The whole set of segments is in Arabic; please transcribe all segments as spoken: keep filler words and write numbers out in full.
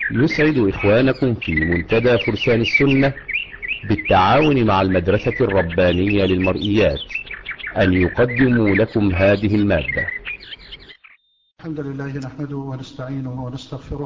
يسعد إخوانكم في منتدى فرسان السنة بالتعاون مع المدرسة الربانية للمرئيات أن يقدموا لكم هذه المادة. الحمد لله نحمده ونستعينه ونستغفره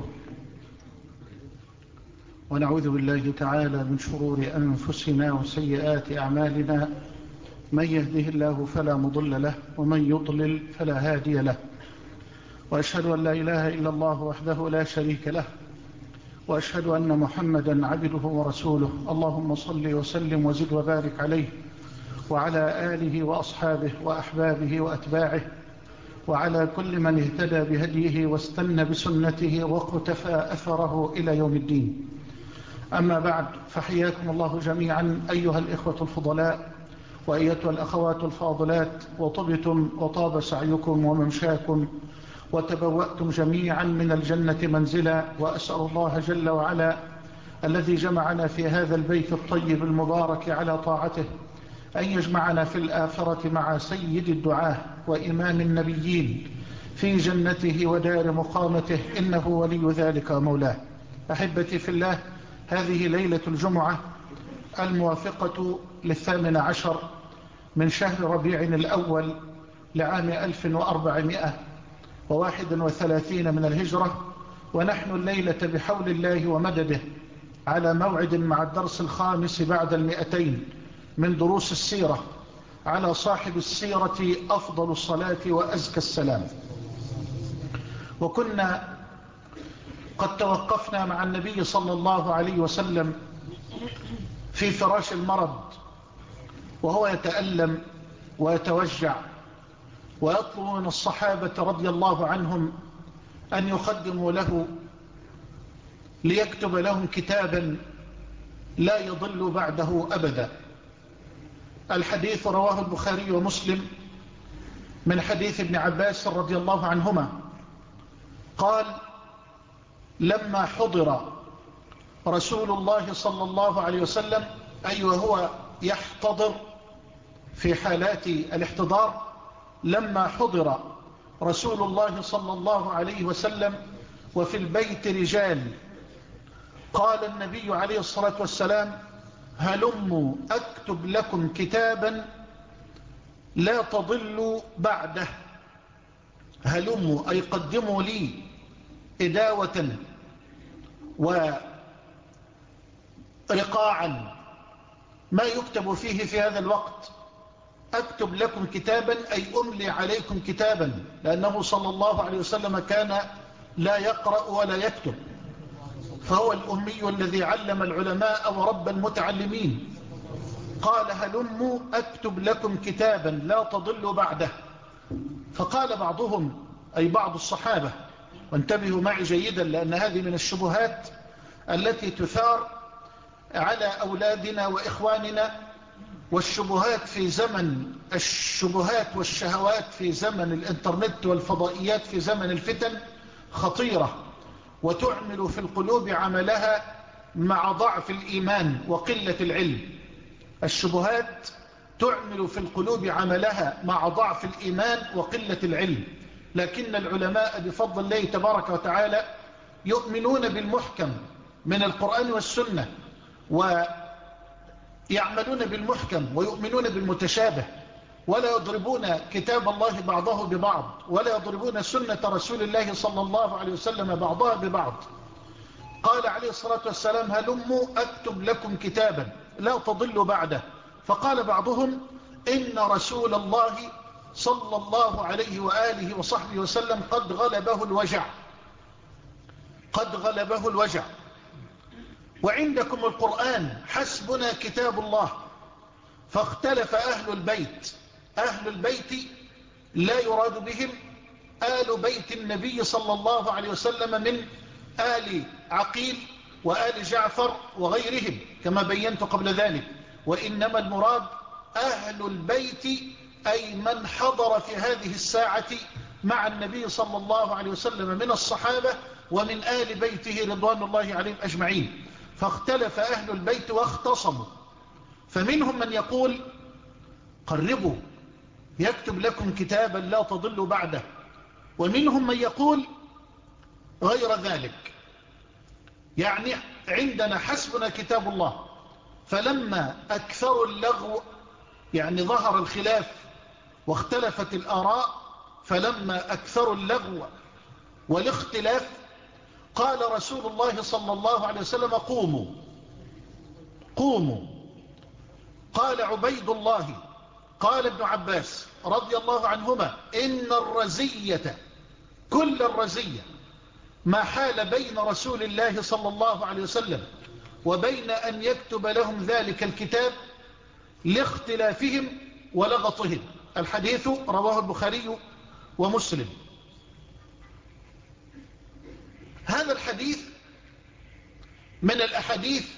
ونعوذ بالله تعالى من شرور أنفسنا وسيئات أعمالنا. من يهده الله فلا مضل له ومن يضلل فلا هادي له، وأشهد أن لا إله إلا الله وحده لا شريك له، وأشهد أن محمدا عبده ورسوله. اللهم صل وسلم وزد وبارك عليه وعلى آله وأصحابه وأحبابه وأتباعه وعلى كل من اهتدى بهديه واستنى بسنته واقتفى أثره إلى يوم الدين. أما بعد، فحياكم الله جميعا أيها الإخوة الفضلاء وأيتها الأخوات الفاضلات، وطبتم وطاب سعيكم وممشاكم وتبوأتم جميعا من الجنة منزلا. وأسأل الله جل وعلا الذي جمعنا في هذا البيت الطيب المبارك على طاعته أن يجمعنا في الآخرة مع سيد الدعاة وإمام النبيين في جنته ودار مقامته، إنه ولي ذلك ومولاه. أحبتي في الله، هذه ليلة الجمعة الموافقة للثامن عشر من شهر ربيع الأول لعام ألف وأربعمائة وواحد وثلاثين من الهجرة، ونحن الليلة بحول الله ومدده على موعد مع الدرس الخامس بعد المئتين من دروس السيرة على صاحب السيرة أفضل الصلاة وأزكى السلام. وكنا قد توقفنا مع النبي صلى الله عليه وسلم في فراش المرض وهو يتألم ويتوجع، ويطلب من الصحابة رضي الله عنهم أن يقدموا له ليكتب لهم كتابا لا يضل بعده أبدا. الحديث رواه البخاري ومسلم من حديث ابن عباس رضي الله عنهما قال: لما حضر رسول الله صلى الله عليه وسلم، أي وهو يحتضر في حالات الاحتضار، لما حضر رسول الله صلى الله عليه وسلم وفي البيت رجال، قال النبي عليه الصلاة والسلام: هلموا أكتب لكم كتابا لا تضلوا بعده. هلموا أي قدموا لي إداوة ورقاعا ما يكتب فيه في هذا الوقت. أكتب لكم كتابا أي أملي عليكم كتابا، لأنه صلى الله عليه وسلم كان لا يقرأ ولا يكتب، فهو الأمي الذي علم العلماء ورب المتعلمين. قال: هلموا أكتب لكم كتابا لا تضلوا بعده. فقال بعضهم، أي بعض الصحابة، وانتبهوا معي جيدا لأن هذه من الشبهات التي تثار على أولادنا وإخواننا، والشبهات في زمن الشبهات والشهوات في زمن الإنترنت والفضائيات في زمن الفتن خطيرة، وتعمل في القلوب عملها مع ضعف الإيمان وقلة العلم. الشبهات تعمل في القلوب عملها مع ضعف الإيمان وقلة العلم، لكن العلماء بفضل الله تبارك وتعالى يؤمنون بالمحكم من القرآن والسنة، ويعملون بالمحكم ويؤمنون بالمتشابه، ولا يضربون كتاب الله بعضه ببعض، ولا يضربون سنة رسول الله صلى الله عليه وسلم بعضها ببعض. قال عليه الصلاة والسلام: هلموا أكتب لكم كتابا لا تضلوا بعده. فقال بعضهم: إن رسول الله صلى الله عليه وآله وصحبه وسلم قد غلبه الوجع، قد غلبه الوجع، وعندكم القرآن، حسبنا كتاب الله. فاختلف أهل البيت. أهل البيت لا يراد بهم آل بيت النبي صلى الله عليه وسلم من آل عقيل وآل جعفر وغيرهم كما بينت قبل ذلك، وإنما المراد أهل البيت أي من حضر في هذه الساعة مع النبي صلى الله عليه وسلم من الصحابة ومن آل بيته رضوان الله عليهم أجمعين. فاختلف أهل البيت واختصموا، فمنهم من يقول: قربوا يكتب لكم كتابا لا تضلوا بعده، ومنهم من يقول غير ذلك. يعني عندنا حسبنا كتاب الله. فلما أكثروا اللغو يعني ظهر الخلاف واختلفت الآراء، فلما أكثروا اللغو والاختلاف قال رسول الله صلى الله عليه وسلم قوموا قوموا. قال عبيد الله قال ابن عباس رضي الله عنهما إن الرزية كل الرزية ما حال بين رسول الله صلى الله عليه وسلم وبين أن يكتب لهم ذلك الكتاب لاختلافهم ولغطهم. الحديث رواه البخاري ومسلم. هذا الحديث من الأحاديث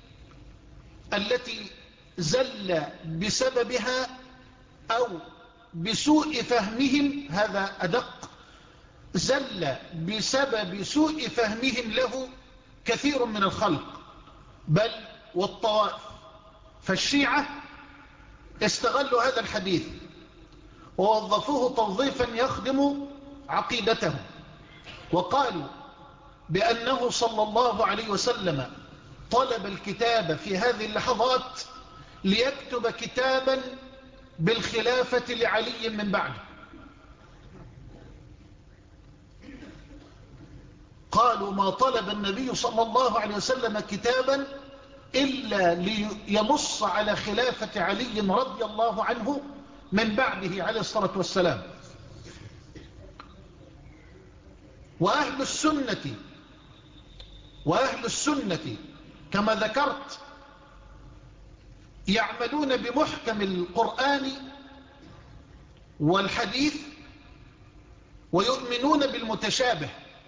التي زل بسببها أو بسوء فهمهم، هذا أدق، زل بسبب سوء فهمهم له كثير من الخلق بل والطوائف. فالشيعة استغلوا هذا الحديث ووظفوه توظيفا يخدم عقيدتهم، وقالوا بأنه صلى الله عليه وسلم طلب الكتاب في هذه اللحظات ليكتب كتابا بالخلافة لعلي من بعده. قالوا ما طلب النبي صلى الله عليه وسلم كتابا إلا لينص على خلافة علي رضي الله عنه من بعده عليه الصلاة والسلام. وأهل السنة وأهل السنة كما ذكرت يعملون بمحكم القرآن والحديث ويؤمنون بالمتشابه،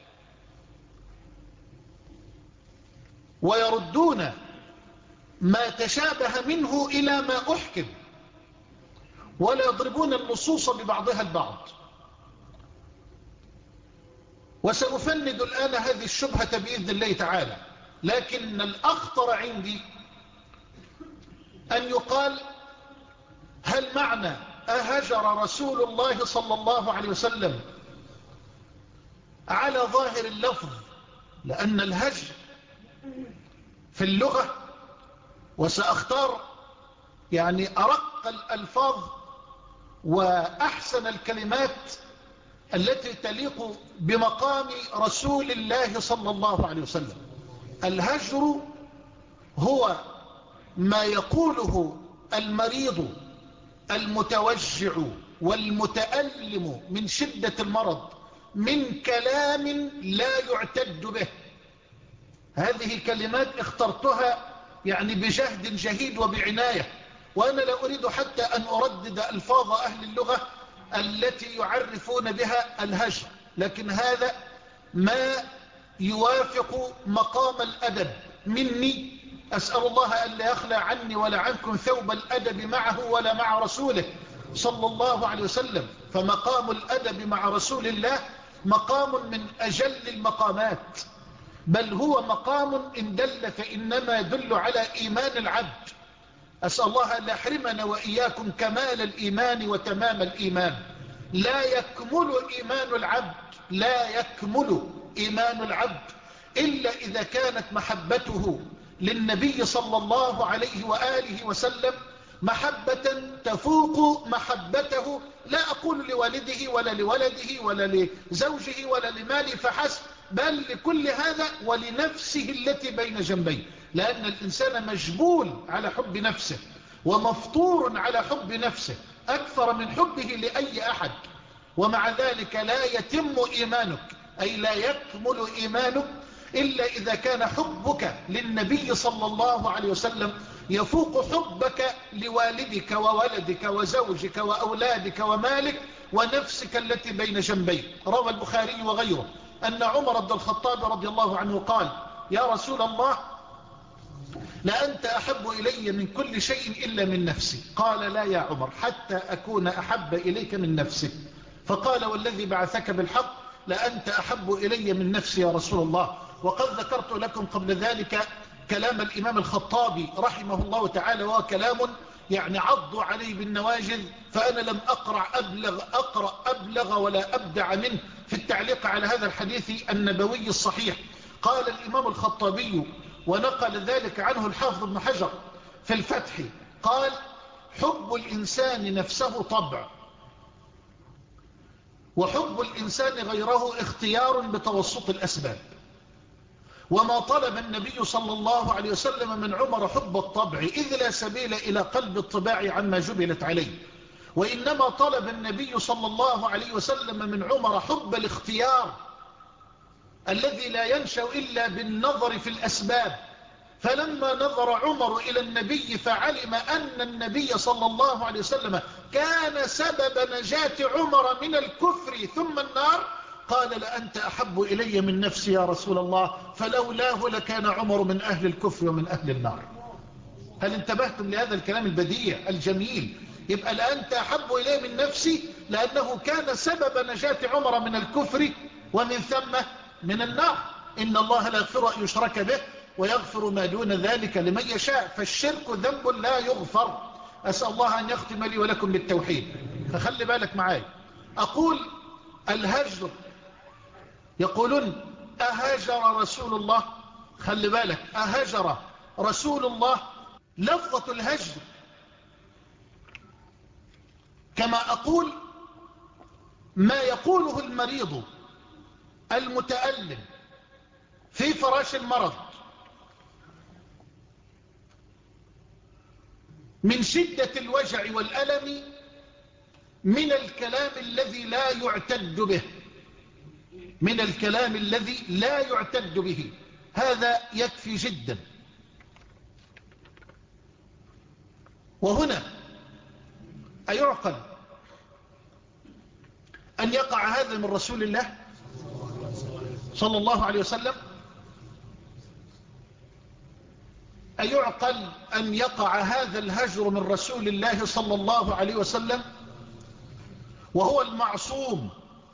ويردون ما تشابه منه إلى ما أحكم، ولا يضربون النصوص ببعضها البعض. وسأفند الآن هذه الشبهة بإذن الله تعالى، لكن الأخطر عندي أن يقال هل معنى أهجر رسول الله صلى الله عليه وسلم على ظاهر اللفظ، لأن الهجر في اللغة، وسأختار يعني أرق الألفاظ وأحسن الكلمات التي تليق بمقام رسول الله صلى الله عليه وسلم. الهجر هو ما يقوله المريض المتوجع والمتألم من شدة المرض من كلام لا يعتد به. هذه كلمات اخترتها يعني بجهد جهيد وبعناية، وأنا لا أريد حتى أن أردد ألفاظ أهل اللغة التي يعرفون بها الهجر، لكن هذا ما يوافق مقام الأدب مني. أسأل الله أن لا يخلى عني ولا عنكم ثوب الأدب معه ولا مع رسوله صلى الله عليه وسلم. فمقام الأدب مع رسول الله مقام من أجل المقامات، بل هو مقام إن دل فإنما يدل على إيمان العبد. أسأل الله أن يحرمنا وإياكم كمال الإيمان وتمام الإيمان. لا يكمل إيمان العبد لا يكمل إيمان العبد إلا إذا كانت محبته للنبي صلى الله عليه وآله وسلم محبة تفوق محبته، لا أقول لوالده ولا لولده ولا لزوجه ولا لماله فحسب، بل لكل هذا ولنفسه التي بين جنبيه، لأن الإنسان مجبول على حب نفسه ومفطور على حب نفسه أكثر من حبه لأي أحد. ومع ذلك لا يتم إيمانك أي لا يكمل إيمانك إلا إذا كان حبك للنبي صلى الله عليه وسلم يفوق حبك لوالدك وولدك وزوجك وأولادك ومالك ونفسك التي بين جنبيك. روى البخاري وغيره أن عمر بن الخطاب رضي الله عنه قال يا رسول الله لأنت أحب إلي من كل شيء إلا من نفسي. قال لا يا عمر حتى أكون أحب إليك من نفسك. فقال والذي بعثك بالحق لأنت أحب إلي من نفسي يا رسول الله. وقد ذكرت لكم قبل ذلك كلام الإمام الخطابي رحمه الله تعالى، وهو كلام يعني عضوا عليه بالنواجذ، فأنا لم أقرأ أبلغ, أقرأ أبلغ ولا أبدع منه في التعليق على هذا الحديث النبوي الصحيح. قال الإمام الخطابي ونقل ذلك عنه الحافظ ابن حجر في الفتح، قال حب الإنسان نفسه طبع، وحب الإنسان غيره اختيار بتوسط الأسباب. وما طلب النبي صلى الله عليه وسلم من عمر حب الطبع، إذ لا سبيل إلى قلب الطباع عما جبلت عليه، وإنما طلب النبي صلى الله عليه وسلم من عمر حب الاختيار الذي لا ينشأ إلا بالنظر في الأسباب. فلما نظر عمر إلى النبي فعلم أن النبي صلى الله عليه وسلم كان سبب نجاة عمر من الكفر ثم النار، قال لأنت أحب إلي من نفسي يا رسول الله، فلولاه لكان عمر من أهل الكفر ومن أهل النار. هل انتبهتم لهذا الكلام البديع الجميل؟ يبقى لأنت أحب إلي من نفسي لأنه كان سبب نجاة عمر من الكفر ومن ثم من النار. إن الله لا يغفر أن يشرك به ويغفر ما دون ذلك لمن يشاء، فالشرك ذنب لا يغفر. أسأل الله أن يختم لي ولكم بالتوحيد. فخلي بالك معاي، أقول الهجر، يقولون أهجر رسول الله، خلي بالك، أهجر رسول الله. لفظة الهجر كما أقول ما يقوله المريض المتألم في فراش المرض من شدة الوجع والألم من الكلام الذي لا يعتد به، من الكلام الذي لا يعتد به، هذا يكفي جدا. وهنا أيعقل أن يقع هذا من رسول الله صلى الله عليه وسلم؟ أيعقل أن يقع هذا الهجر من رسول الله صلى الله عليه وسلم وهو المعصوم؟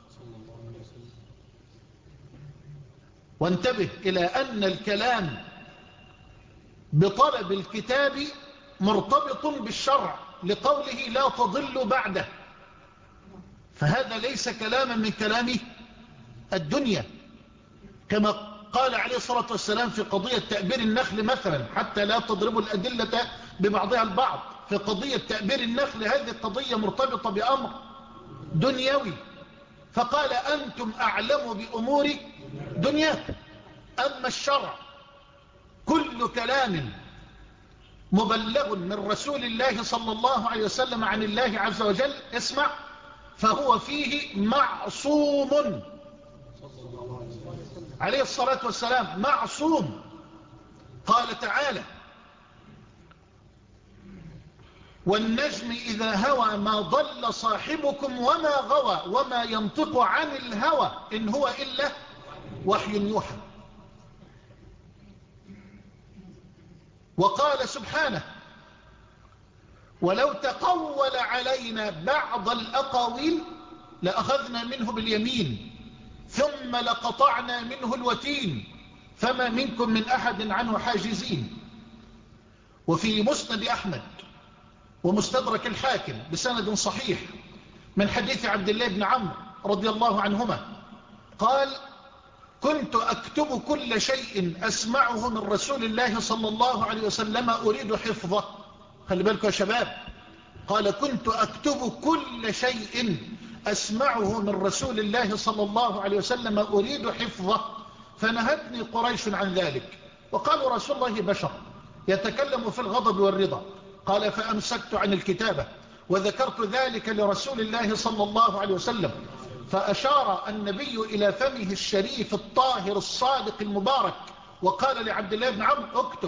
وانتبه إلى أن الكلام بطلب الكتاب مرتبط بالشرع لقوله لا تضل بعده، فهذا ليس كلاما من كلام الدنيا، كما قال عليه الصلاة والسلام في قضية تأبير النخل مثلا، حتى لا تضربوا الأدلة ببعضها البعض. في قضية تأبير النخل هذه القضية مرتبطة بأمر دنيوي، فقال أنتم أعلم بأمور دنياكم. أما الشرع كل كلام مبلغ من رسول الله صلى الله عليه وسلم عن الله عز وجل، اسمع، فهو فيه معصوم عليه الصلاة والسلام، معصوم. قال تعالى والنجم إذا هوى ما ضل صاحبكم وما غوى وما ينطق عن الهوى إن هو إلا وحي يوحى. وقال سبحانه ولو تقول علينا بعض الأقاويل لأخذنا منه باليمين ثم لقطعنا منه الوتين فما منكم من أحد عنه حاجزين. وفي مسند أحمد ومستدرك الحاكم بسند صحيح من حديث عبد الله بن عمرو رضي الله عنهما قال كنت أكتب كل شيء أسمعه من رسول الله صلى الله عليه وسلم أريد حفظه. خلي بالكم يا شباب، قال كنت أكتب كل شيء أسمعه من رسول الله صلى الله عليه وسلم أريد حفظه فنهتني قريش عن ذلك، وقالوا رسول الله بشر يتكلم في الغضب والرضا. قال فأمسكت عن الكتابة وذكرت ذلك لرسول الله صلى الله عليه وسلم، فأشار النبي إلى فمه الشريف الطاهر الصادق المبارك وقال لعبد الله بن عمرو اكتب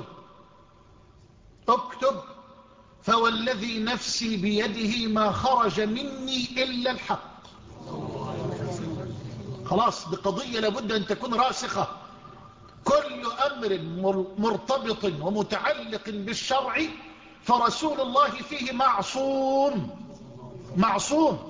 اكتب فوالذي نفسي بيده ما خرج مني إلا الحق. خلاص، بقضية لابد أن تكون راسخة. كل أمر مرتبط ومتعلق بالشرع فرسول الله فيه معصوم معصوم.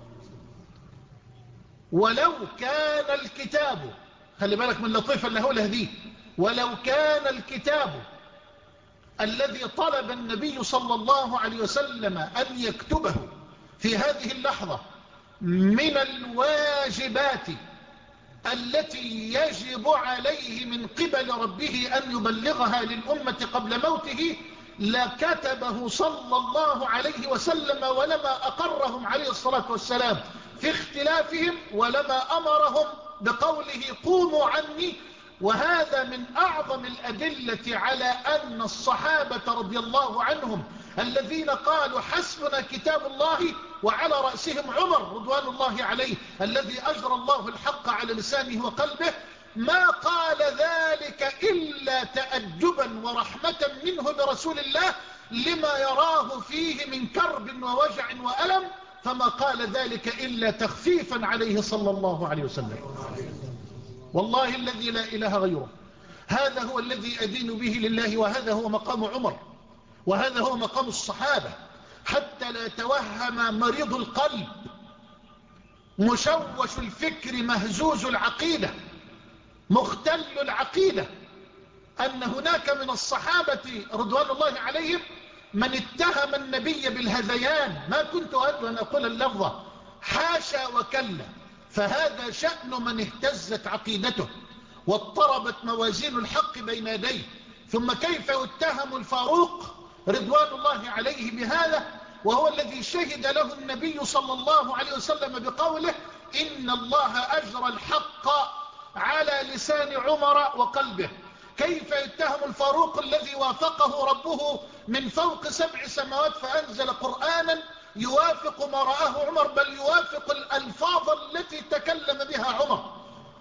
ولو كان الكتاب، خلي بالك من لطيفة اللي هقولها دي، ولو كان الكتاب الذي طلب النبي صلى الله عليه وسلم أن يكتبه في هذه اللحظة من الواجبات التي يجب عليه من قبل ربه أن يبلغها للأمة قبل موته لكتبه صلى الله عليه وسلم، ولما أقرهم عليه الصلاة والسلام في اختلافهم، ولما أمرهم بقوله قوموا عني. وهذا من أعظم الأدلة على أن الصحابة رضي الله عنهم الذين قالوا حسبنا كتاب الله، وعلى رأسهم عمر رضوان الله عليه الذي أجرى الله الحق على لسانه وقلبه، ما قال ذلك إلا تأدبا ورحمة منه برسول الله لما يراه فيه من كرب ووجع وألم، فما قال ذلك إلا تخفيفا عليه صلى الله عليه وسلم. والله الذي لا إله غيره، هذا هو الذي أدين به لله، وهذا هو مقام عمر، وهذا هو مقام الصحابة، حتى لا يتوهم مريض القلب مشوش الفكر مهزوز العقيدة مختل العقيدة أن هناك من الصحابة رضوان الله عليهم من اتهم النبي بالهذيان. ما كنت أود أن أقول اللفظة، حاشا وكلا، فهذا شأن من اهتزت عقيدته واضطربت موازين الحق بين يديه. ثم كيف يتهم الفاروق رضوان الله عليه بهذا، وهو الذي شهد له النبي صلى الله عليه وسلم بقوله إن الله أجرى الحق على لسان عمر وقلبه؟ كيف يتهم الفاروق الذي وافقه ربه من فوق سبع سماوات فأنزل قرآنا يوافق ما رآه عمر، بل يوافق الألفاظ التي تكلم بها عمر؟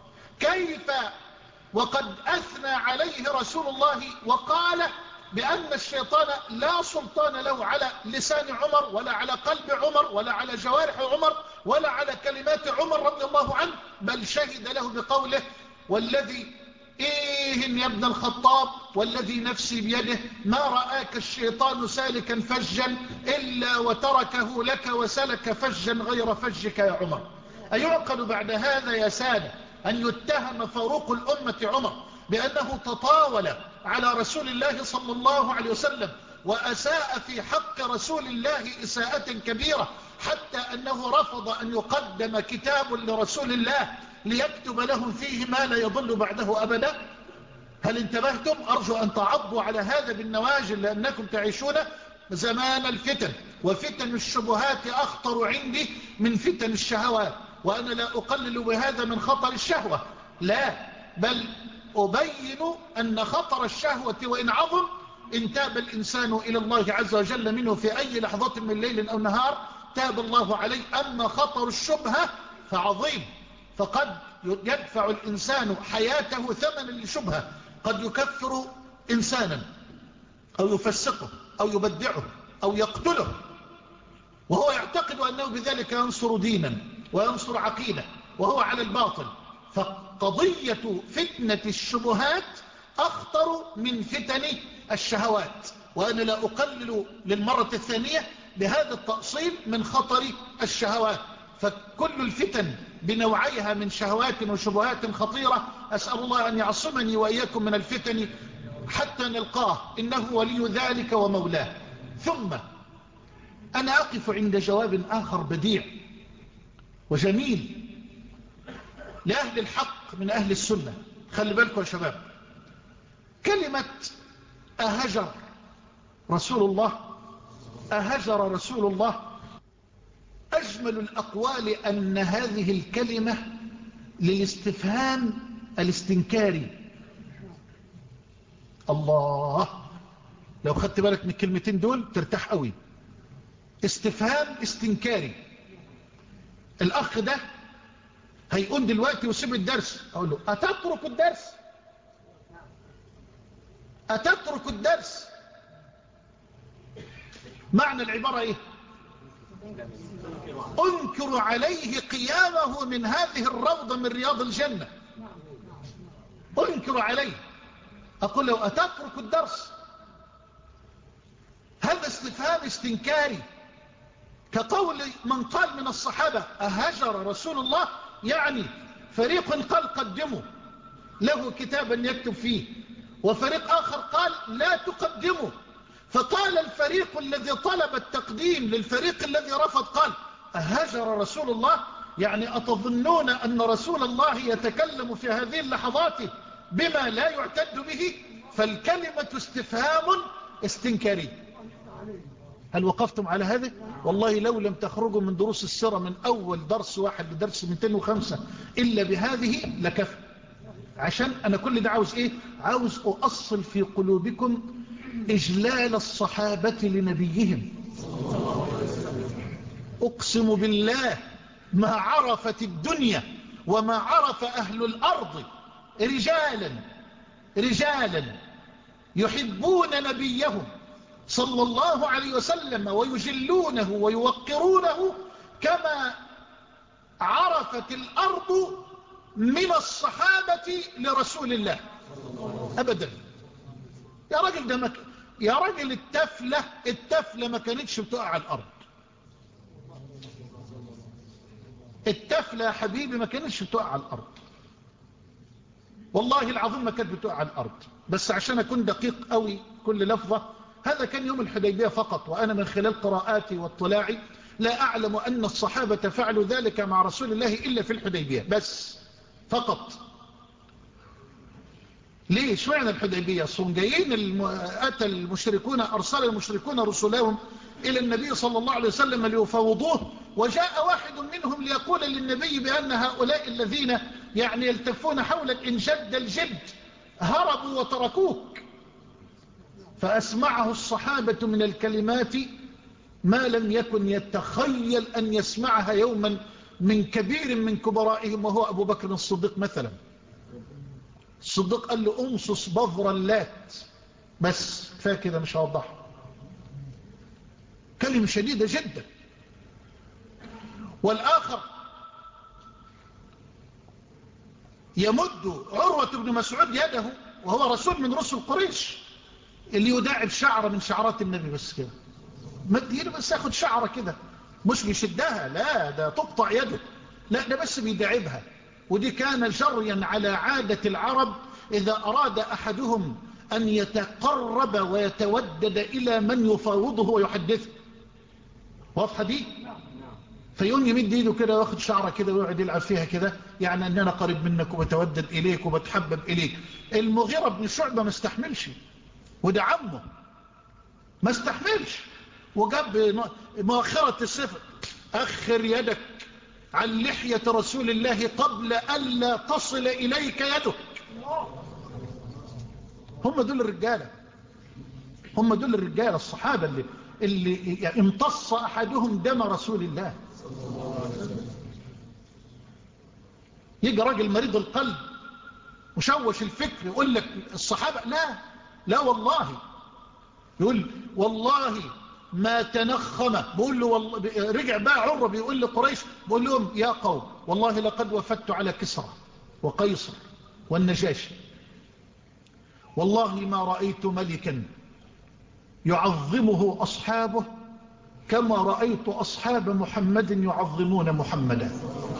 كيف وقد أثنى عليه رسول الله وقال بأن الشيطان لا سلطان له على لسان عمر ولا على قلب عمر ولا على جوارح عمر ولا على كلمات عمر رضي الله عنه، بل شهد له بقوله والذي إيه يا ابن الخطاب والذي نفسي بيده ما رآك الشيطان سالكا فجا إلا وتركه لك وسلك فجا غير فجك يا عمر. أيعقل بعد هذا يا سادة أن يتهم فاروق الأمة عمر بأنه تطاول على رسول الله صلى الله عليه وسلم وأساء في حق رسول الله إساءة كبيرة، حتى أنه رفض أن يقدم كتاب لرسول الله ليكتب لهم فيه ما لا يضل بعده أبدا؟ هل انتبهتم؟ أرجو أن تعضوا على هذا بالنواجل، لأنكم تعيشون زمان الفتن، وفتن الشبهات أخطر عندي من فتن الشهوات. وأنا لا أقلل بهذا من خطر الشهوة، لا، بل أبين أن خطر الشهوة وإن عظم إن تاب الإنسان إلى الله عز وجل منه في أي لحظة من ليل أو نهار تاب الله عليه. أما خطر الشبهة فعظيم، فقد يدفع الإنسان حياته ثمنا لشبهة، قد يكفر إنسانا أو يفسقه أو يبدعه أو يقتله وهو يعتقد أنه بذلك ينصر دينا وينصر عقيدة وهو على الباطل. فقضية فتنة الشبهات أخطر من فتن الشهوات، وأنا لا أقلل للمرة الثانية بهذا التأصيل من خطر الشهوات، فكل الفتن بنوعيها من شهوات وشبهات خطيرة. أسأل الله أن يعصمني وإياكم من الفتن حتى نلقاه، إنه ولي ذلك ومولاه. ثم أنا أقف عند جواب آخر بديع وجميل لأهل الحق من أهل السنة. خلي بالكم يا شباب، كلمة أهجر رسول الله، أهجر رسول الله، أجمل الأقوال أن هذه الكلمة للاستفهام الاستنكاري. الله، لو خدت بالك من الكلمتين دول ترتاح قوي. استفهام استنكاري. الأخ ده هيقول دلوقتي وسيب الدرس، أقول له أتترك الدرس؟ أتترك الدرس؟ معنى العبارة إيه؟ أنكر عليه قيامه من هذه الروضة من رياض الجنة، أنكر عليه، أقول له أتترك الدرس؟ هذا استفهام استنكاري، كقول من قال من الصحابة أهجر رسول الله، يعني فريق قال قدموا له كتابا يكتب فيه، وفريق آخر قال لا تقدموا. فقال الفريق الذي طلب التقديم للفريق الذي رفض، قال أهجر رسول الله؟ يعني أتظنون أن رسول الله يتكلم في هذه اللحظات بما لا يعتد به؟ فالكلمة استفهام استنكاري. هل وقفتم على هذا؟ والله لو لم تخرجوا من دروس السيرة من أول درس واحد لدرس مئتين وخمسة إلا بهذه لكفى. عشان أنا كل ده عاوز إيه؟ عاوز أؤصل في قلوبكم إجلال الصحابة لنبيهم. أقسم بالله ما عرفت الدنيا وما عرف أهل الأرض رجالا رجالا يحبون نبيهم صلى الله عليه وسلم ويجلونه ويوقرونه كما عرفت الأرض من الصحابة لرسول الله أبدا. يا راجل ده مك... يا راجل التفلة التفلة ما كانتش بتقع على الأرض. التفلة يا حبيبي ما كانتش بتقع على الأرض، والله العظيم ما كانت بتقع على الأرض. بس عشان أكون دقيق قوي كل لفظة، هذا كان يوم الحديبية فقط، وأنا من خلال قراءاتي واطلاعي لا أعلم أن الصحابة فعلوا ذلك مع رسول الله إلا في الحديبية بس فقط. ليه شمعنا الحديبية؟ صم جايين الم... أتى المشركون أرسل المشركون رسلهم إلى النبي صلى الله عليه وسلم ليفاوضوه، وجاء واحد منهم ليقول للنبي بأن هؤلاء الذين يعني يلتفون حولك إن جد الجد هربوا وتركوك. فأسمعه الصحابة من الكلمات ما لم يكن يتخيل أن يسمعها يوما من كبير من كبرائهم، وهو أبو بكر الصديق مثلا. الصديق قال له أمصص بذر اللات، بس كفاية كده مش هوضحها. كلمة شديدة جدا. والآخر يمد عروة بن مسعود يده وهو رسول من رسل قريش اللي يداعب شعرة من شعرات النبي، بس كده مد يده بس ياخد شعرة كده، مش بيشدها، لا ده تقطع يده، لا ده بس بيداعبها. ودي كان جريا على عادة العرب إذا أراد أحدهم أن يتقرب ويتودد إلى من يفاوضه ويحدثه. واضحة دي؟ فيقوم يمد ايده كده واخد شعره كده ويقعد يلعب فيها كده، يعني ان انا قريب منك وبتودد اليك وبتحبب اليك. المغيرة بن شعبة ما استحملش، وده عمه ما استحملش، وجاب مؤخرة السفر، اخر يدك عن لحية رسول الله قبل ألا تصل اليك يدك. هم دول الرجالة، هم دول الرجالة الصحابة اللي, اللي امتص احدهم دم رسول الله. يجي راجل مريض القلب مشوش الفكر يقول لك الصحابة، لا لا والله، يقول والله ما تنخم. بقول له والله، رجع بقى عروة بيقول لقريش، بقول لهم يا قوم والله لقد وفدت على كسرى وقيصر والنجاشي، والله ما رأيت ملكا يعظمه أصحابه كما رأيت أصحاب محمد يعظمون محمدا.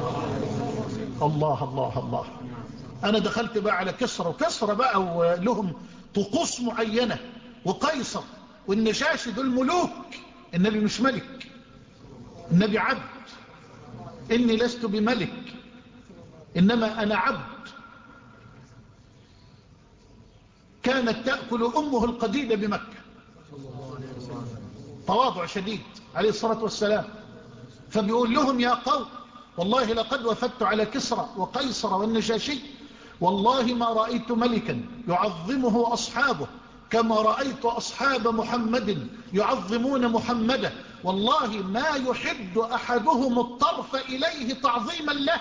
الله الله الله. أنا دخلت بقى على كسرى، وكسرى بقى ولهم طقوس معينة، وقيصر والنجاشي دول ملوك. النبي مش ملك، النبي عبد. إني لست بملك إنما أنا عبد. كانت تأكل أمه القديدة بمكة، تواضع شديد عليه الصلاة والسلام. فبيقول لهم يا قوم والله لقد وفدت على كسرى وقيصر والنجاشي، والله ما رأيت ملكا يعظمه أصحابه كما رأيت أصحاب محمد يعظمون محمدا، والله ما يحد أحدهم الطرف إليه تعظيما له.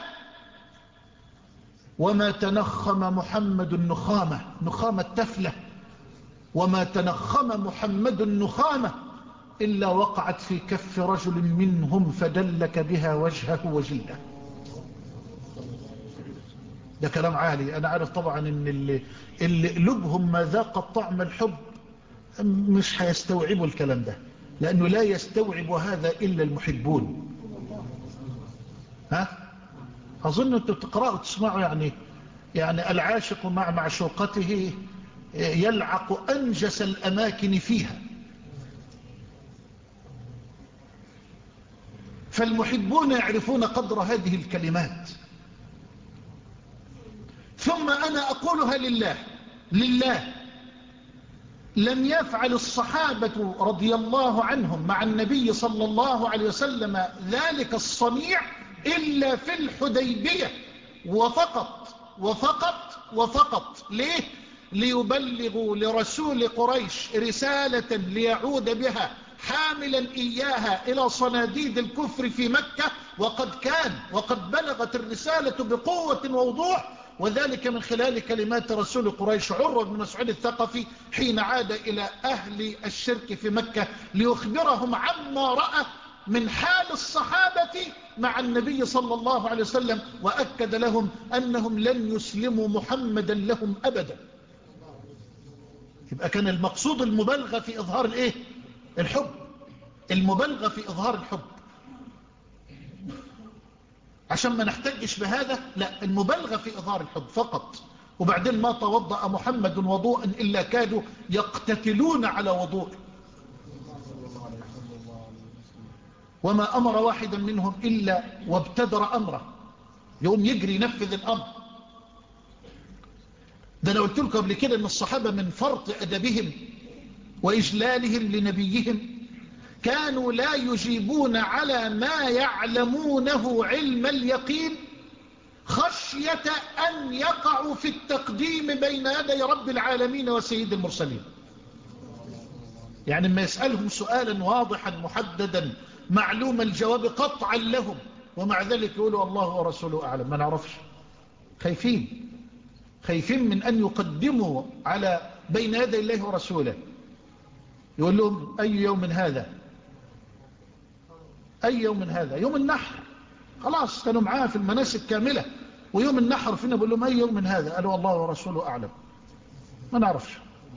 وما تنخم محمد النخامة، نخامة تفلة، وما تنخم محمد النخامة إلا وقعت في كف رجل منهم فدلك بها وجهه وجلده. ده كلام عالي. أنا عارف طبعا إن اللي, اللي قلوبهم ما ذاق طعم الحب مش هيستوعبوا الكلام ده، لأنه لا يستوعب هذا إلا المحبون. ها أظن أنتم تقرأوا تسمعوا يعني يعني العاشق مع معشوقته يلعق أنجس الأماكن فيها. فالمحبون يعرفون قدر هذه الكلمات. ثم أنا أقولها لله لله لم يفعل الصحابة رضي الله عنهم مع النبي صلى الله عليه وسلم ذلك الصنيع إلا في الحديبية وفقط وفقط وفقط. ليه؟ ليبلغوا لرسول قريش رسالة ليعود بها حاملا إياها إلى صناديد الكفر في مكة، وقد كان وقد بلغت الرسالة بقوة ووضوح، وذلك من خلال كلمات رسول قريش عروة بن مسعود الثقفي حين عاد إلى أهل الشرك في مكة ليخبرهم عما رأى من حال الصحابة مع النبي صلى الله عليه وسلم، وأكد لهم أنهم لن يسلموا محمدا لهم أبدا. يبقى كان المقصود المبالغة في إظهار الإيه؟ الحب، المبالغة في إظهار الحب، عشان ما نحتجش بهذا، لا، المبالغة في إظهار الحب فقط. وبعدين ما توضأ محمد وضوءا إلا كادوا يقتتلون على وضوء، وما أمر واحدا منهم إلا وابتدر أمره، يوم يجري ينفذ الأمر. ده أنا قلت لكم قبل كده أن الصحابة من فرط أدبهم وإجلالهم لنبيهم كانوا لا يجيبون على ما يعلمونه علم اليقين خشية أن يقعوا في التقديم بين يدي رب العالمين وسيد المرسلين. يعني ما يسألهم سؤالا واضحا محددا معلوم الجواب قطعا لهم، ومع ذلك يقولوا الله ورسوله أعلم. ما نعرفش، خايفين خايفين من أن يقدموا على بين يدي الله ورسوله. يقول لهم أي يوم هذا؟ أي يوم هذا؟ يوم النحر. خلاص كانوا معاه في المناسك كاملة، ويوم النحر فينا بقول لهم أي يوم هذا؟ قالوا الله ورسوله أعلم، ما نعرفش.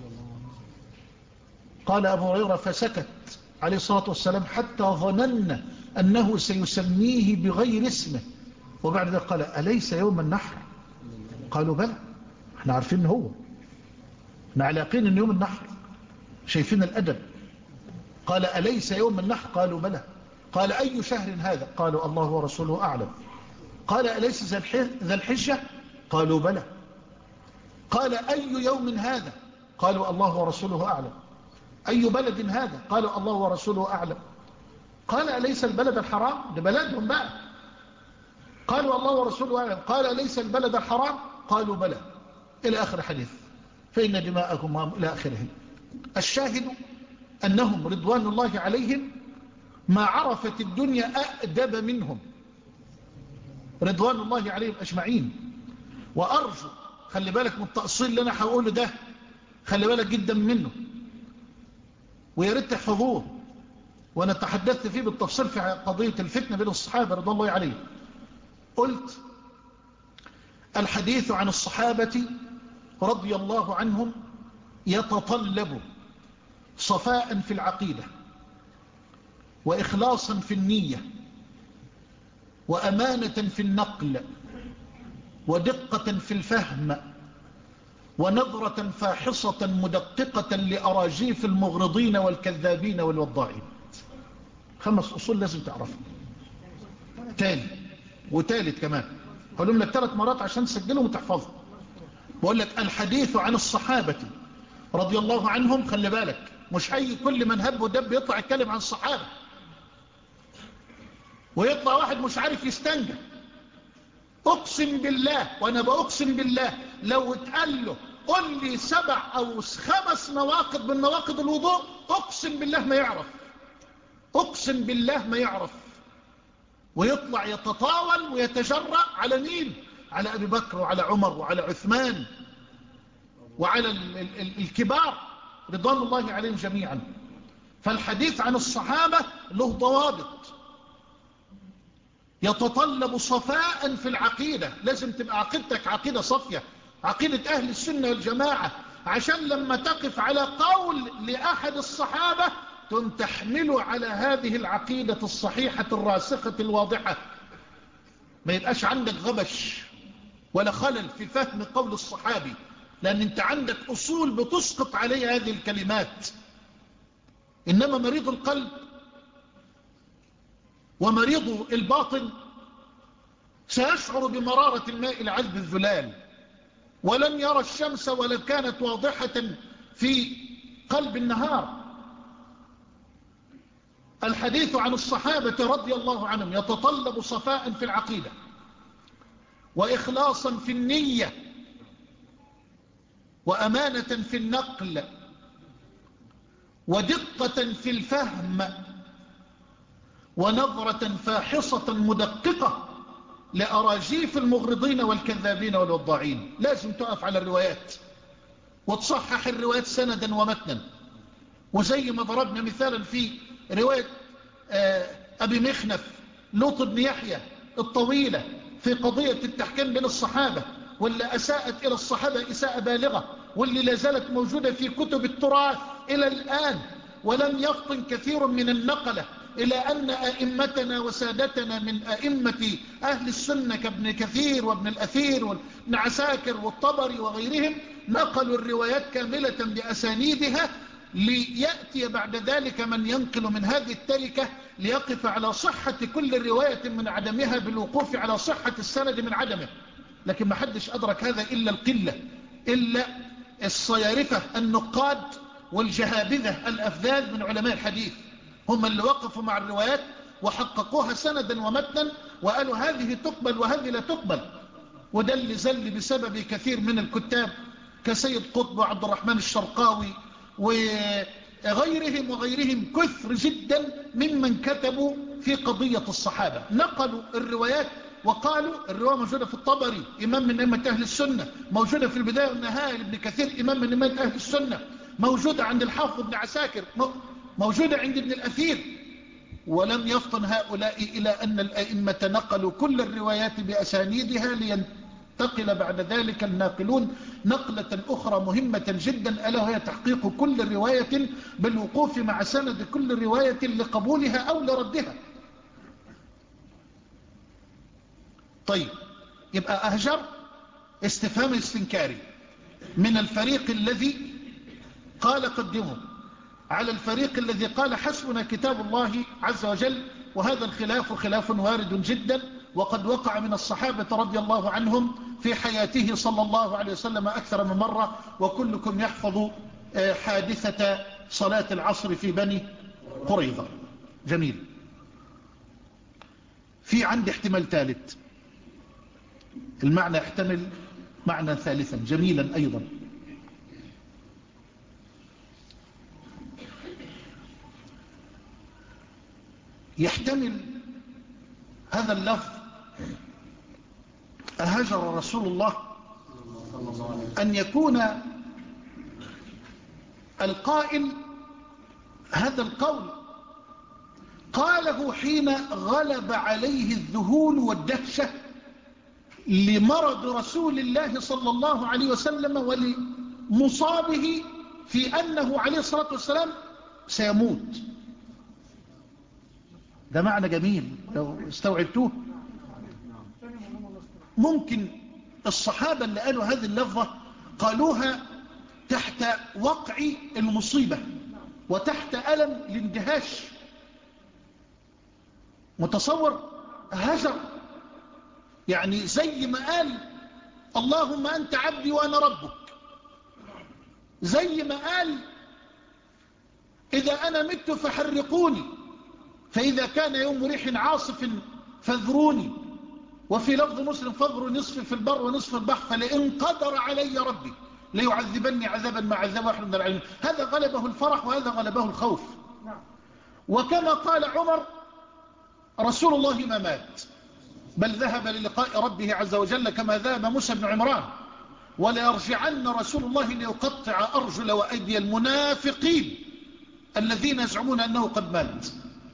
قال أبو هريرة فسكت عليه الصلاة والسلام حتى ظننا أنه سيسميه بغير اسمه، وبعد ذلك قال أليس يوم النحر؟ قالوا بلى، احنا عارفين هو، احنا على يقين ان يوم النحر، شايفين الأدب. قال أليس يوم النحر؟ قالوا بلى. قال أي شهر هذا؟ قالوا الله ورسوله أعلم. قال أليس ذا الحجة؟ قالوا بلى. قال أي يوم هذا؟ قالوا الله ورسوله أعلم. أي بلد هذا؟ قالوا الله ورسوله أعلم. قال أليس البلد الحرام؟ ده بلدهم بقى. قالوا الله ورسوله أعلم. قال أليس البلد الحرام؟ قالوا بلى، إلى آخر حديث، فإن دماءكم إلى آخره. الشاهد أنهم رضوان الله عليهم ما عرفت الدنيا أأدب منهم، رضوان الله عليهم أجمعين. وأرجو، خلي بالك من التأصيل اللي أنا هقوله ده، خلي بالك جدا منه، وياريت تحفظوه. وأنا تحدثت فيه بالتفصيل في قضية الفتنة بين الصحابة رضوان الله عليهم. قلت الحديث عن الصحابة رضي الله عنهم يتطلب صفاء في العقيدة، وإخلاصا في النية، وأمانة في النقل، ودقة في الفهم، ونظرة فاحصة مدققة لأراجيف المغرضين والكذابين والوضاعين. خمس أصول لازم تعرفها، تالي وتالت كمان، هقولهم لك ثلاث مرات عشان تسجلهم وتحفظهم. بقول لك الحديث عن الصحابة رضي الله عنهم، خلي بالك، مش أي كل من هب ودب يطلع يتكلم عن الصحابة، ويطلع واحد مش عارف يستنجى. أقسم بالله، وأنا بأقسم بالله، لو اتقال له قل لي سبع أو خمس نواقض من نواقض الوضوء، أقسم بالله ما يعرف، أقسم بالله ما يعرف، ويطلع يتطاول ويتجرأ على مين؟ على أبي بكر وعلى عمر وعلى عثمان وعلى ال ال ال الكبار رضوان الله عليهم جميعا. فالحديث عن الصحابة له ضوابط، يتطلب صفاء في العقيدة، لازم تبقى عقيدتك عقيدة صفية، عقيدة أهل السنة والجماعة، عشان لما تقف على قول لأحد الصحابة تحمله على هذه العقيدة الصحيحة الراسخة الواضحة، ما يبقاش عندك غبش ولا خلل في فهم قول الصحابي، لأن انت عندك أصول بتسقط عليه هذه الكلمات. إنما مريض القلب ومريض الباطن سيشعر بمرارة الماء العذب الذلال، ولن يرى الشمس ولو كانت واضحة في قلب النهار. الحديث عن الصحابة رضي الله عنهم يتطلب صفاء في العقيدة، وإخلاصا في النية، وأمانة في النقل، ودقة في الفهم، ونظرة فاحصة مدققة لأراجيف المغرضين والكذابين والوضاعين. لازم تقف على الروايات وتصحح الروايات سندا ومتنا. وزي ما ضربنا مثالا في رواية أبي مخنف لوط بن يحيى الطويلة في قضية التحكيم بين الصحابة، واللي أساءت إلى الصحابة إساءة بالغة، واللي لازالت موجودة في كتب التراث إلى الآن، ولم يفطن كثير من النقلة إلى أن أئمتنا وسادتنا من أئمة أهل السنة كابن كثير وابن الأثير وابن عساكر والطبري وغيرهم نقلوا الروايات كاملة بأسانيدها، ليأتي بعد ذلك من ينقل من هذه التركة ليقف على صحة كل رواية من عدمها بالوقوف على صحة السند من عدمه. لكن ما حدش أدرك هذا إلا القلة، إلا الصيارفة النقاد والجهابذة الأفذاذ من علماء الحديث، هم اللي وقفوا مع الروايات وحققوها سندا ومتنا وقالوا هذه تقبل وهذه لا تقبل. وده اللي زل بسبب كثير من الكتاب كسيد قطب وعبد الرحمن الشرقاوي وغيرهم وغيرهم كثر جدا ممن كتبوا في قضية الصحابة، نقلوا الروايات وقالوا الرواية موجودة في الطبري إمام من أئمة أهل السنة، موجودة في البداية والنهاية لابن كثير إمام من أئمة أهل السنة، موجودة عند الحافظ ابن عساكر، موجودة عند ابن الأثير. ولم يفطن هؤلاء إلى أن الأئمة نقلوا كل الروايات بأسانيدها، لينتقل بعد ذلك الناقلون نقلة أخرى مهمة جدا، ألا وهي تحقيق كل رواية بالوقوف مع سند كل رواية لقبولها أو لردها. طيب، يبقى أهجر استفهام استنكاري من الفريق الذي قال قدمه على الفريق الذي قال حسبنا كتاب الله عز وجل. وهذا الخلاف خلاف وارد جدا، وقد وقع من الصحابة رضي الله عنهم في حياته صلى الله عليه وسلم أكثر من مرة، وكلكم يحفظ حادثة صلاة العصر في بني قريظة. جميل. في عندي احتمال ثالث، المعنى يحتمل معنى ثالثا جميلا أيضا. يحتمل هذا اللفظ أهجر رسول الله أن يكون القائل هذا القول قاله حين غلب عليه الذهول والدهشة لمرض رسول الله صلى الله عليه وسلم ولمصابه في أنه عليه الصلاة والسلام سيموت. ده معنى جميل لو استوعبتوه. ممكن الصحابة اللي قالوا هذه اللفظة قالوها تحت وقع المصيبة وتحت ألم الاندهاش. متصور هجر، يعني زي ما قال اللهم أنت عبدي وأنا ربك، زي ما قال إذا أنا مت فحرقوني، فإذا كان يوم ريح عاصف فاذروني، وفي لفظ مسلم فاذروا نصف في البر ونصف البحر، فلئن قدر علي ربي ليعذبني عذابا ما عذب أحد من العالمين. هذا غلبه الفرح وهذا غلبه الخوف. وكما قال عمر رسول الله ما مات بل ذهب للقاء ربه عز وجل كما ذهب موسى بن عمران، ولا يرجعن رسول الله ليقطع أرجل وأيدي المنافقين الذين يزعمون أنه قد مات.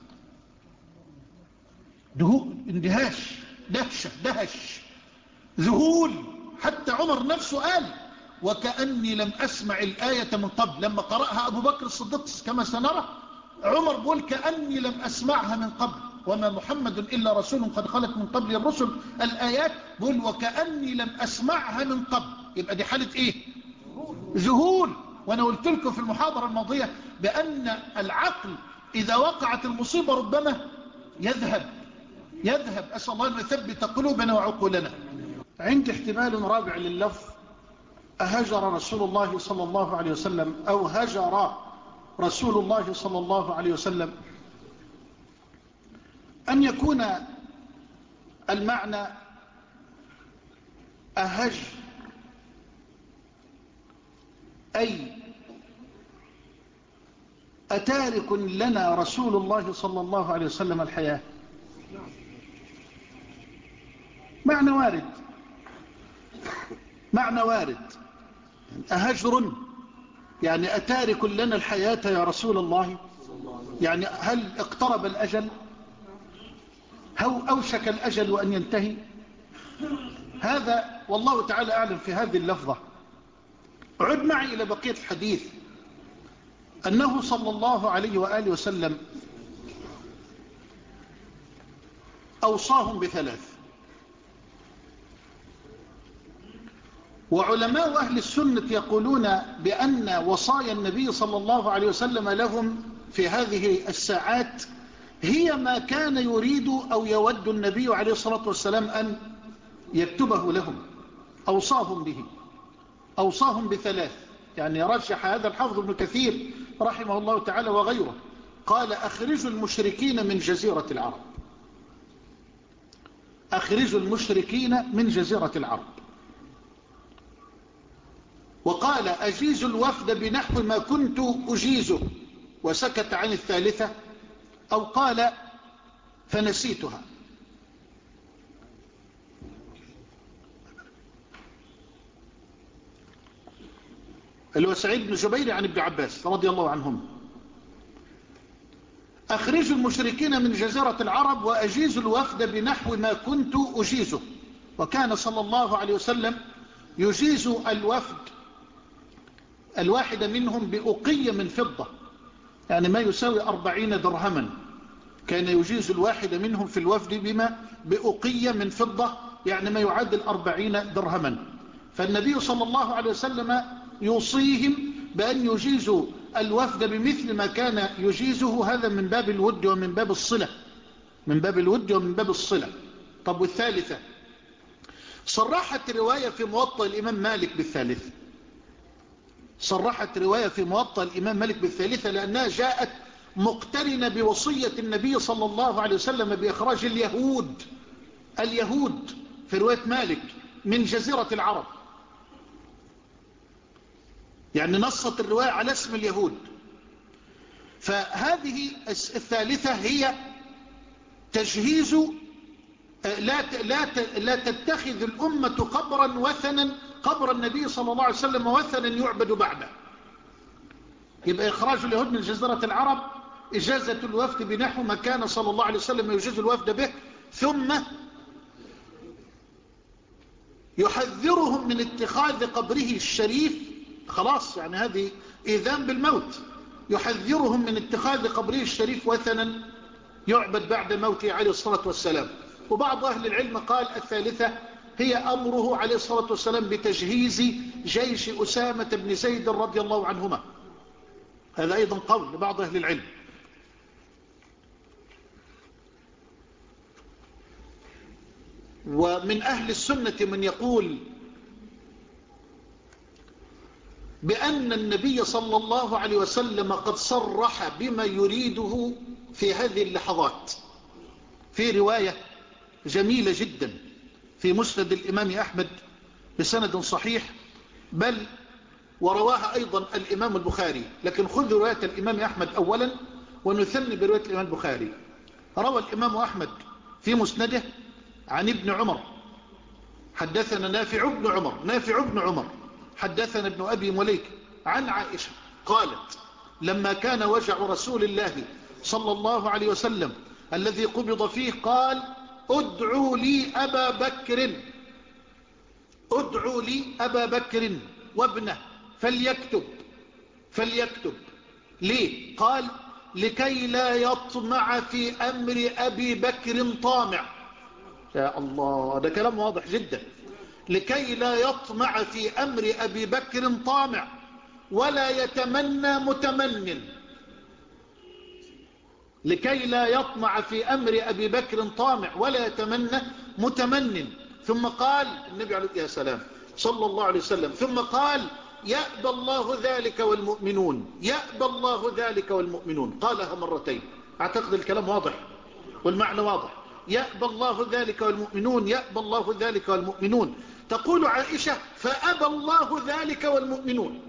دهول، اندهاش، دهشة، دهش، ذهول. حتى عمر نفسه قال وكأني لم أسمع الآية من قبل. لما قرأها أبو بكر الصديق كما سنرى، عمر بيقول كأني لم أسمعها من قبل، وما محمد إلا رسول قد خلت من قبل الرسل. الآيات بيقول وكأني لم أسمعها من قبل. يبقى دي حالة إيه؟ ذهول. وأنا قلت لكم في المحاضرة الماضية بأن العقل إذا وقعت المصيبة ربما يذهب يذهب. أسأل الله أن يثبت قلوبنا وعقولنا. عندي احتمال رابع لللفظ: أهجر رسول الله صلى الله عليه وسلم، أو هجر رسول الله صلى الله عليه وسلم، أن يكون المعنى أهج أي أتارك لنا رسول الله صلى الله عليه وسلم الحياة. معنى وارد، معنى وارد. أهجر يعني أتارك لنا الحياة يا رسول الله، يعني هل اقترب الأجل؟ هل أوشك الأجل وأن ينتهي؟ هذا والله تعالى أعلم في هذه اللفظة. عد معي إلى بقية الحديث، أنه صلى الله عليه وآله وسلم أوصاهم بثلاث. وعلماء أهل السنة يقولون بأن وصايا النبي صلى الله عليه وسلم لهم في هذه الساعات هي ما كان يريد أو يود النبي عليه الصلاة والسلام أن يكتبه لهم. أوصاهم به، أوصاهم بثلاث. يعني رجح هذا الحافظ ابن كثير رحمه الله تعالى وغيره، قال: أخرجوا المشركين من جزيرة العرب، أخرجوا المشركين من جزيرة العرب. وقال: أجيزوا الوفد بنحو ما كنت أجيزه، وسكت عن الثالثة، أو قال: فنسيتها. اللي هو سعيد بن جبير عن ابن عباس رضي الله عنهم: أخرجوا المشركين من جزيرة العرب وأجيزوا الوفد بنحو ما كنت أجيزه. وكان صلى الله عليه وسلم يجيز الوفد الواحد منهم بأقية من فضة، يعني ما يساوي أربعين درهما. كان يجيز الواحد منهم في الوفد بما بأقية من فضة، يعني ما يعادل أربعين درهما. فالنبي صلى الله عليه وسلم يوصيهم بأن يجيزوا الوفد بمثل ما كان يجيزه. هذا من باب الود ومن باب الصلة، من باب الود ومن باب الصلة. طب والثالثة؟ صرحت رواية في موطأ الإمام مالك بالثالث، صرحت رواية في موطأ الإمام مالك بالثالثة، لأنها جاءت مقترنة بوصية النبي صلى الله عليه وسلم بإخراج اليهود اليهود في رواية مالك من جزيرة العرب. يعني نصت الرواية على اسم اليهود. فهذه الثالثة هي تجهيز لا لا لا تتخذ الأمة قبرا وثنا، قبر النبي صلى الله عليه وسلم وثنا يعبد بعده. يبقى إخراج اليهود من جزيرة العرب، إجازة الوفد بنحو ما كان صلى الله عليه وسلم يجيز الوفد به، ثم يحذرهم من اتخاذ قبره الشريف. خلاص، يعني هذه إيذان بالموت. يحذرهم من اتخاذ قبره الشريف وثنا يعبد بعد موته عليه الصلاة والسلام. وبعض أهل العلم قال الثالثة هي أمره عليه الصلاة والسلام بتجهيز جيش أسامة بن زيد رضي الله عنهما. هذا أيضا قول لبعض أهل العلم. ومن أهل السنة من يقول بأن النبي صلى الله عليه وسلم قد صرح بما يريده في هذه اللحظات. في رواية جميلة جدا في مسند الإمام أحمد بسند صحيح، بل ورواها أيضا الإمام البخاري، لكن خذ رواية الإمام أحمد أولا ونثني برواية الإمام البخاري. روى الإمام أحمد في مسنده عن ابن عمر حدثنا نافع بن عمر نافع بن عمر حدثنا ابن أبي مليك عن عائشة قالت: لما كان وجع رسول الله صلى الله عليه وسلم الذي قبض فيه، قال: ادعوا لي أبا بكر ادعوا لي أبا بكر وابنه فليكتب فليكتب ليه؟ قال: لكي لا يطمع في أمر أبي بكر طامع. يا الله، ده كلام واضح جدا. لكي لا يطمع في أمر أبي بكر طامع ولا يتمنى متمن. لكي لا يطمع في أمر أبي بكر طامع ولا يتمنى متمن. ثم قال النبي عليه يا سلام صلى الله عليه وسلم ثم قال يأبى الله ذلك والمؤمنون، يأبى الله ذلك والمؤمنون، قالها مرتين. أعتقد الكلام واضح والمعنى واضح. يأبى الله ذلك والمؤمنون، يأبى الله ذلك والمؤمنون. تقول عائشة فأبى الله ذلك والمؤمنون،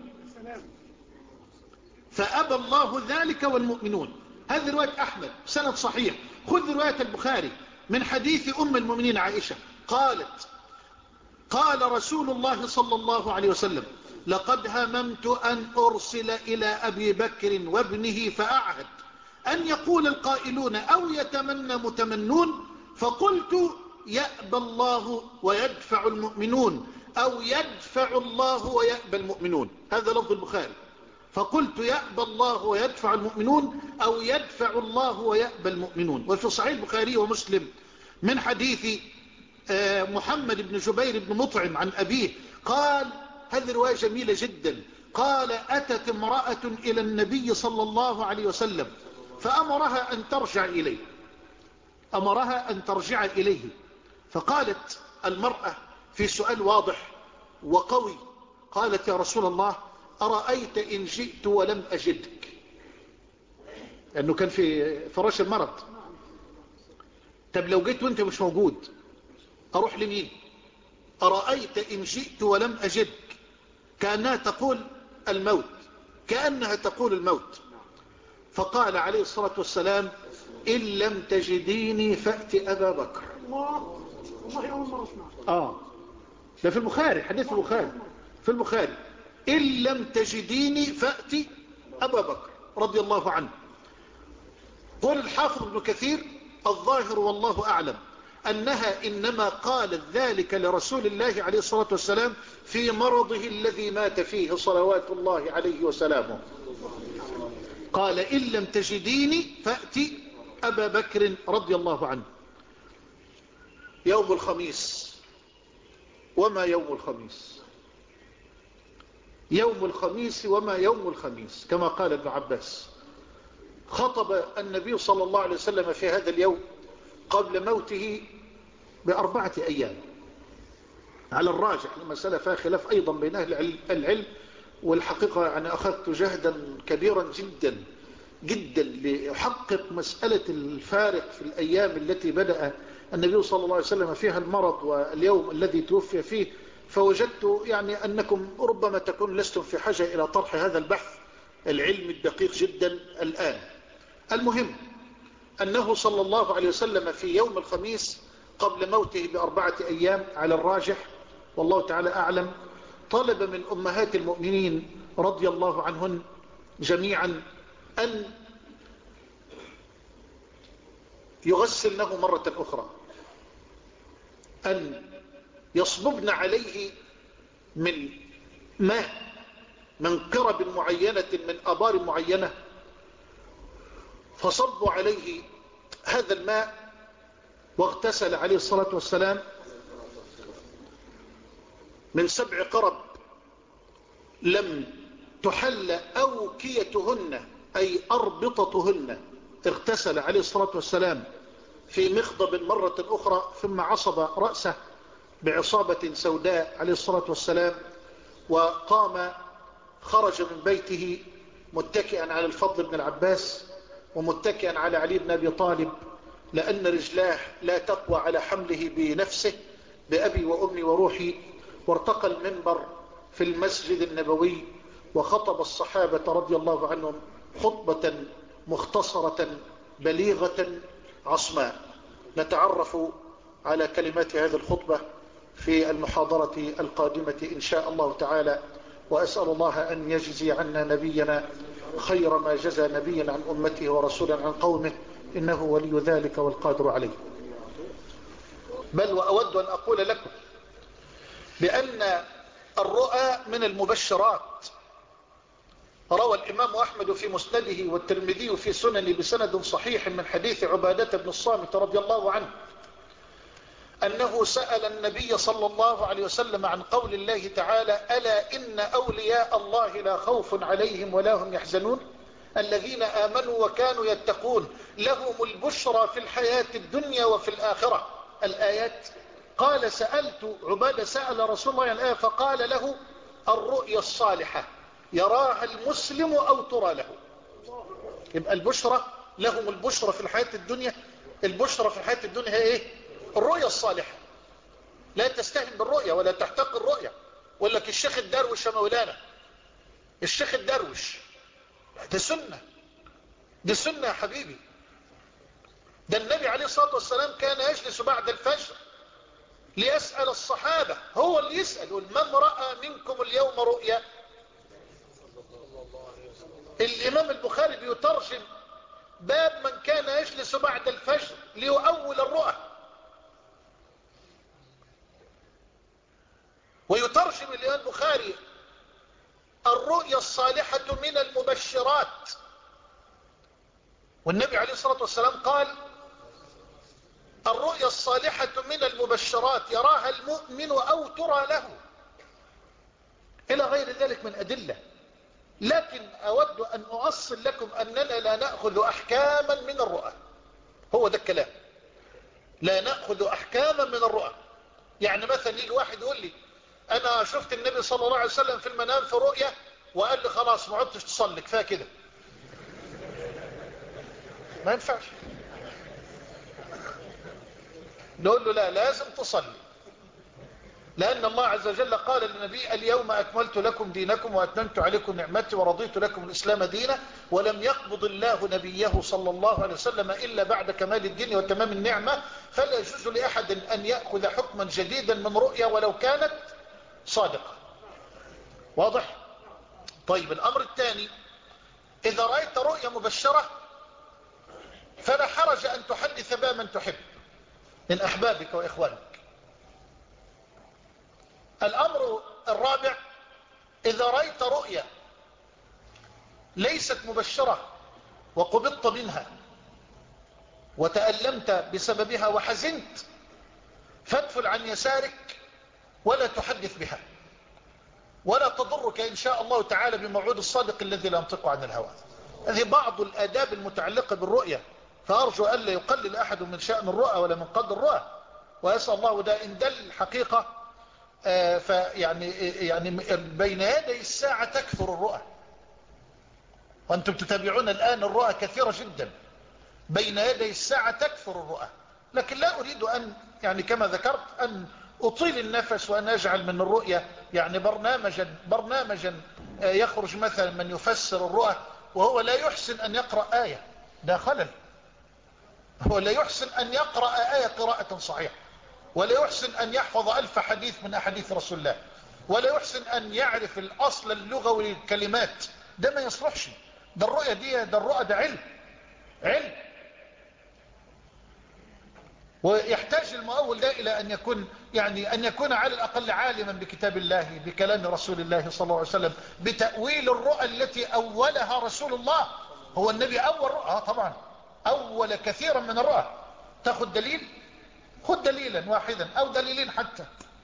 فأبى الله ذلك والمؤمنون. هذه رواية أحمد سند صحيح. خذ رواية البخاري من حديث أم المؤمنين عائشة قالت قال رسول الله صلى الله عليه وسلم لقد هممت أن أرسل إلى أبي بكر وابنه فأعهد أن يقول القائلون أو يتمنى متمنون، فقلت يأبى الله ويدفع المؤمنون أو يدفع الله ويأبى المؤمنون. هذا لفظ البخاري. فقلت يأبى الله ويدفع المؤمنون أو يدفع الله ويأبى المؤمنون. وفي صحيح البخاري ومسلم من حديث محمد بن جبير بن مطعم عن أبيه قال هذه رواية جميلة جدا. قال أتت امرأة إلى النبي صلى الله عليه وسلم فأمرها أن ترجع إليه، أمرها أن ترجع إليه. فقالت المرأة في سؤال واضح وقوي، قالت يا رسول الله أرأيت إن جئت ولم أجدك، لأنه كان في فراش المرض. طب لو جيت وانت مش موجود أروح لمين؟ أرأيت إن جئت ولم أجدك، كأنها تقول الموت، كأنها تقول الموت. فقال عليه الصلاة والسلام إن لم تجديني فأت أبا بكر. الله والله أول مرة أسمع. آه ده في البخاري، حديث البخاري في البخاري. إن لم تجديني فأت أبا بكر رضي الله عنه. قول الحافظ ابن كثير الظاهر والله أعلم أنها إنما قالت ذلك لرسول الله عليه الصلاة والسلام في مرضه الذي مات فيه صلوات الله عليه وسلامه. قال إن لم تجديني فأتي أبا بكر رضي الله عنه. يوم الخميس، وما يوم الخميس؟ يوم الخميس وما يوم الخميس كما قال ابن عباس. خطب النبي صلى الله عليه وسلم في هذا اليوم قبل موته بأربعة أيام على الراجح. المسألة فيها خلاف أيضا بين أهل العلم، والحقيقة أنا أخذت جهدا كبيرا جدا جدا ليحقق مسألة الفارق في الأيام التي بدأ النبي صلى الله عليه وسلم فيها المرض واليوم الذي توفي فيه. فوجدت يعني أنكم ربما تكون لستم في حاجة إلى طرح هذا البحث العلمي الدقيق جدا الآن. المهم أنه صلى الله عليه وسلم في يوم الخميس قبل موته بأربعة أيام على الراجح والله تعالى أعلم طلب من أمهات المؤمنين رضي الله عنهن جميعا أن يغسلنه مرة أخرى، أن يصببن عليه من ماء من قرب معينة من أبار معينة. فصبوا عليه هذا الماء واغتسل عليه الصلاة والسلام من سبع قرب لم تحل أوكيتهن أي أربطتهن. اغتسل عليه الصلاة والسلام في مخضب مرة أخرى ثم عصب رأسه بعصابة سوداء عليه الصلاة والسلام، وقام خرج من بيته متكئا على الفضل بن العباس ومتكئا على علي بن أبي طالب، لأن رجلاه لا تقوى على حمله بنفسه بأبي وأمي وروحي. وارتقى المنبر في المسجد النبوي وخطب الصحابة رضي الله عنهم خطبة مختصرة بليغة عصماء. نتعرف على كلمات هذه الخطبة في المحاضرة القادمة إن شاء الله تعالى، وأسأل الله أن يجزي عنا نبينا خير ما جزى نبيا عن أمته ورسولا عن قومه، إنه ولي ذلك والقادر عليه. بل وأود أن أقول لكم بأن الرؤى من المبشرات. روى الإمام أحمد في مسنده والترمذي في سنن بسند صحيح من حديث عبادة بن الصامت رضي الله عنه أنه سأل النبي صلى الله عليه وسلم عن قول الله تعالى ألا إن أولياء الله لا خوف عليهم ولا هم يحزنون الذين آمنوا وكانوا يتقون. لهم البشرى في الحياة الدنيا وفي الآخرة. الآيات قال سألت عبادة سأل رسول الله الآية فقال له الرؤيا الصالحة يراها المسلم أو ترى له. يبقى البشرى لهم البشرى في الحياة الدنيا. البشرى في الحياة الدنيا هي ايه؟ الرؤيا الصالحة. لا تستهن بالرؤيا ولا تحتق الرؤيا. ولا لك الشيخ الدروش يا مولانا، الشيخ الدروش ده سنة، دي سنة يا حبيبي. ده النبي عليه الصلاة والسلام كان يجلس بعد الفجر ليسأل الصحابة، هو اللي يسأل من رأى منكم اليوم رؤيا. الإمام البخاري بيترجم باب من كان يجلس بعد الفجر ليؤول الرؤى، ويترجم الإمام البخاري الرؤيا الصالحة من المبشرات. والنبي عليه الصلاة والسلام قال الرؤيا الصالحة من المبشرات يراها المؤمن أو ترى له، إلى غير ذلك من أدلة. لكن أود أن أؤصل لكم أننا لا نأخذ أحكاما من الرؤى. هو ده الكلام، لا نأخذ أحكاما من الرؤى. يعني مثلا يجي واحد يقول لي أنا شفت النبي صلى الله عليه وسلم في المنام في رؤيا وقال لي خلاص ما عدتش تصلي كفايه كده، ما ينفعش. نقول له لا، لازم تصلي، لأن الله عز وجل قال للنبي اليوم أكملت لكم دينكم وأتممت عليكم نعمتي ورضيت لكم الإسلام دينا. ولم يقبض الله نبيه صلى الله عليه وسلم إلا بعد كمال الدين وتمام النعمة، فلا يجوز لأحد أن يأخذ حكما جديدا من رؤيا ولو كانت صادقة. واضح؟ طيب الأمر الثاني، إذا رأيت رؤيا مبشرة فلا حرج أن تحدث بها من تحب من أحبابك وإخوانك. الأمر الرابع، إذا رأيت رؤيا ليست مبشرة وقبضت منها وتألمت بسببها وحزنت، فادفل عن يسارك ولا تحدث بها، ولا تضرك إن شاء الله تعالى بموعود الصادق الذي لا ينطق عن الهوى. هذه بعض الآداب المتعلقة بالرؤية، فأرجو ألا يقلل أحد من شأن الرؤى ولا من قدر الرؤى، وأسأل الله ده إن دل حقيقة. آه فيعني يعني بين يدي الساعة تكثر الرؤى، وأنتم تتابعون الآن الرؤى كثيرة جدا. بين يدي الساعة تكثر الرؤى، لكن لا أريد أن يعني كما ذكرت أن أطيل النفس وأن أجعل من الرؤية يعني برنامجا برنامجا يخرج مثلا من يفسر الرؤى وهو لا يحسن أن يقرأ آية، ده خلل. هو لا يحسن أن يقرأ آية قراءة صحيحة، ولا يحسن أن يحفظ ألف حديث من أحاديث رسول الله، ولا يحسن أن يعرف الأصل اللغوي للكلمات. ده ما يصلحش. ده الرؤية دي ده الرؤى ده علم علم ويحتاج المؤول ده إلى أن يكون يعني أن يكون على الأقل عالما بكتاب الله بكلام رسول الله صلى الله عليه وسلم بتأويل الرؤى التي أولها رسول الله. هو النبي أول رؤى؟ آه طبعا أول كثيرا من الرؤى. تاخد دليل؟ خد دليلا واحدا أو دليلين حتى.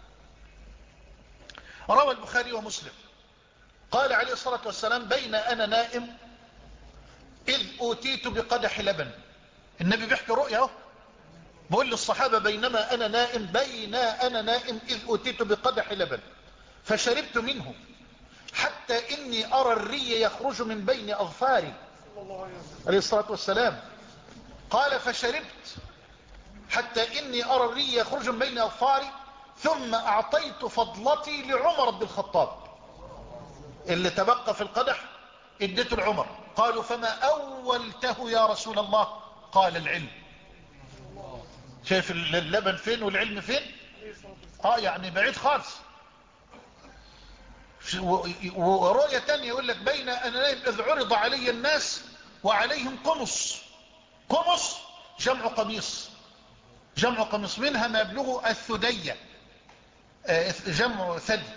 روى البخاري ومسلم قال عليه الصلاة والسلام بين أنا نائم إذ أوتيت بقدح لبن. النبي بيحكي رؤيا، بقول للصحابة بينما أنا نائم بين أنا نائم إذ أوتيت بقدح لبن فشربت منه حتى إني أرى الري يخرج من بين أظفاري عليه الصلاة والسلام. قال فشربت حتى إني أرى الري يخرج من بين أظفاري ثم أعطيت فضلتي لعمر بن الخطاب، اللي تبقى في القدح اديته العمر. قالوا فما أولته يا رسول الله؟ قال العلم. شايف اللبن فين والعلم فين؟ اه يعني بعيد خالص. ورؤية تانية يقول لك بين أنا نائم إذ عرض علي الناس وعليهم قمص. قمص جمع قميص، جمع قميص، منها ما يبلغ الثدية، جمع ثدي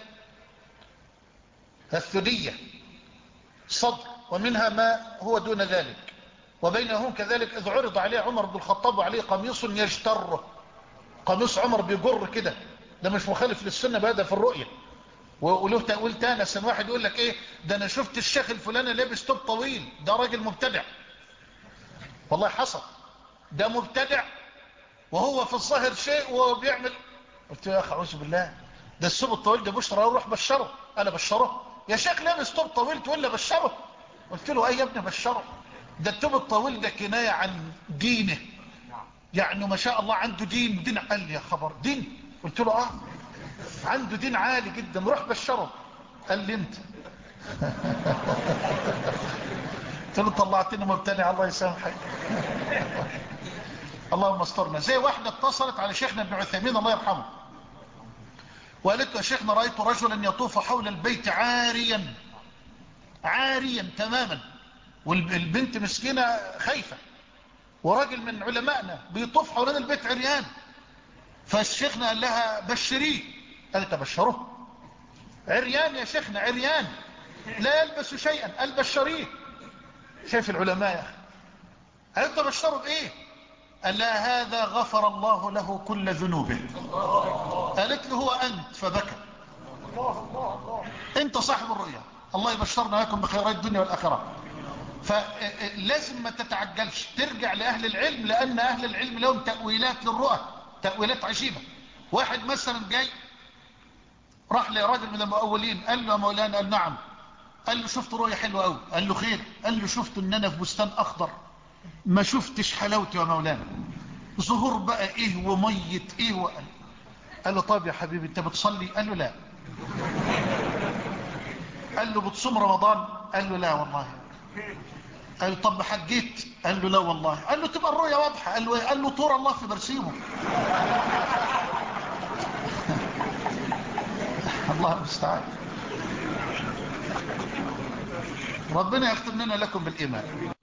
الثدية صدر، ومنها ما هو دون ذلك. وبينهم كذلك إذ عرض عليه عمر بن الخطاب وعليه قميص يجتره. قميص عمر بيجر كده، ده مش مخالف للسنة بهذا في الرؤية. وله تأويل تاني، سن واحد يقول لك ايه ده انا شفت الشيخ الفلاني لابس توب طويل، ده راجل مبتدع. والله حصل، ده مبتدع وهو في الظاهر شيء وهو بيعمل. قلت له يا اخي اعوذ بالله، ده الثوب الطويل ده بشرى، اروح بشره. انا بشره يا شيخ؟ لابس ثوب طويل تقول لي بشره؟ قلت له اي يا ابني بشره، ده الثوب الطويل ده كنايه عن دينه، يعني ما شاء الله عنده دين. دين؟ قال لي يا خبر دين؟ قلت له اه عنده دين عالي جدا، روح بشره. قال لي انت قلت له طلعتني مبتدع، الله يسامحك. اللهم استرنا. زي واحدة اتصلت على شيخنا ابن عثيمين الله يرحمه وقالت له يا شيخنا رأيت رجلا يطوف حول البيت عاريا، عاريا تماما، والبنت مسكينة خايفة، وراجل من علمائنا بيطوف حول البيت عريان. فالشيخنا قال لها بشريه. قالت بشره؟ عريان يا شيخنا، عريان لا يلبس شيئا. قال بشريه. شايف العلماء يا اخي؟ قالت بشره بايه؟ قال لها هذا غفر الله له كل ذنوبه. قالت له هو أنت، فبكى. أنت صاحب الرؤيا، الله يبشرنا لكم بخيرات الدنيا والآخرة. فلازم ما تتعجلش، ترجع لأهل العلم، لأن أهل العلم لهم تأويلات للرؤى، تأويلات عجيبة. واحد مثلا جاي راح لراجل من المؤولين، قال له يا مولانا، قال نعم. قال له شفت رؤيا حلوة قوي. قال له خير؟ قال له شفت ان انا في بستان اخضر، ما شفتش حلاوته يا مولانا، ظهور بقى ايه ومية ايه وقال. قال له طيب يا حبيبي انت بتصلي؟ قال له لا. قال له بتصوم رمضان؟ قال له لا والله. قال له طب حجيت؟ قال له لا والله. قال له تبقى الرؤيا واضحة. قال له قال له طور الله في برسيمه. الله المستعان. ربنا يختم لنا لكم بالإيمان.